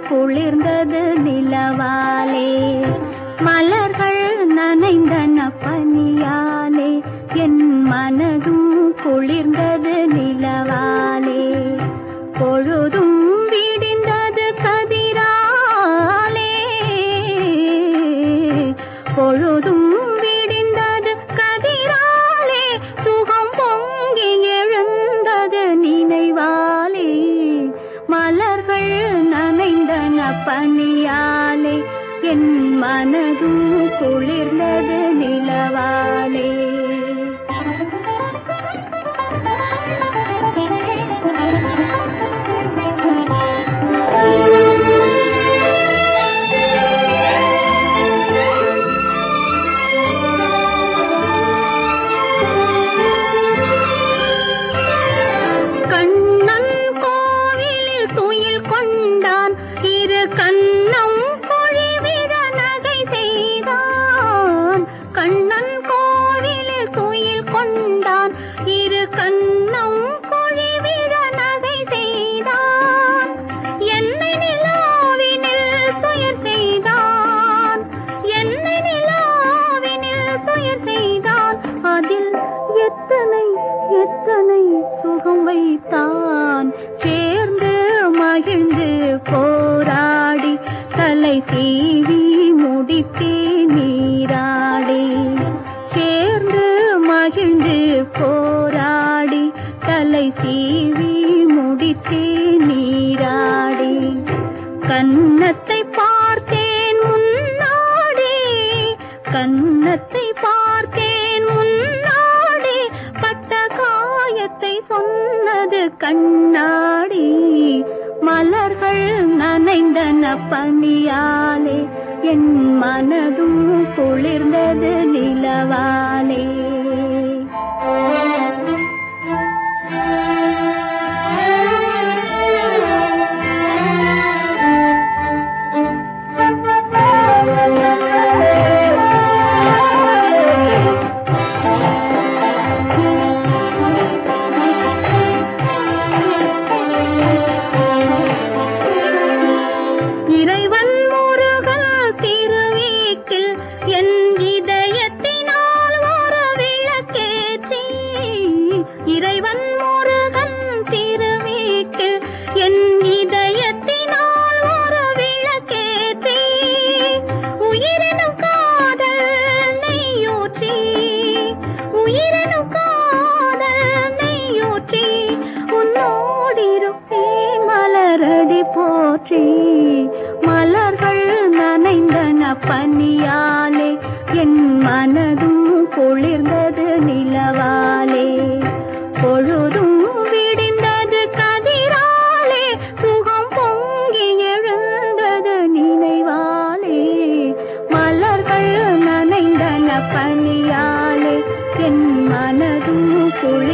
குளிர்ந்தது நிலவாலே, மலர்கள் நனைந்தன பனியாலே, என் மனதும் குளிர்ந்தது நிலவாலே. பொழுதும் விடிந்தது கதிராலே, பொழுதும் விடிந்தது கதிராலே, சுகம் பொங்கி எழுந்தது நினைவாலே. மலர்கள் நனைந்தன பனியாலே, என் மனதும் குளிர்ந்தது நிலவாலே. கண்ணன் கோவிலில் துயில் கொண்டான், இரு கண்ணம் பொழிவிட நகை செய்தான். கண்ணன் கோவிலில் துயில் கொண்டான், இரு கண்ணம் பொழிவிட நகை செய்தான். என்னை நிலாவினில் துயர் செய்தான், என்னை நிலாவினில் துயர் செய்தான். அதில் எத்தனை எத்தனை சுகம் வைத்தான். சேர்ந்து மகிழ்ந்து போராடி தலை சீவி முடித்தே நீராடி, சேர்ந்து மகிழ்ந்து போராடி தலை சீவி முடித்தே நீராடி. கன்னத்தை பார்த்தேன் முன்னாடி, கன்னத்தை பார்த்தேன் முன்னாடி, பட்ட காயத்தை சொன்னது கண்ணாடி. மலர்கள் நனைந்தன பனியாலே, என் மனதும் குளிர்ந்தது நிலவாலே. இறைவன் முருகன் திருவீட்டில் என் இதயத்தினால் ஒரு விளக்கேற்றி, இறைவன் முருகன் திருவீட்டில் என் இதயத்தினால் ஒரு விளக்கேற்றி, உயிரினும் காதல் நெய்யூற்றி, உயிரினும் காதல் நெய்யூற்றி, உன்னோடிருப்பேன் மலரடி போற்றி. மலர்கள் நனைந்தன பனியாலே, என் மனதும் குளிர்ந்தது நிலவாலே. பொழுதும் விடிந்தது கதிராலே, சுகம் பொங்கி எழுந்தது நினைவாலே. மலர்கள் நனைந்தன பனியாலே, என் மனதும் குளிர்ந்தது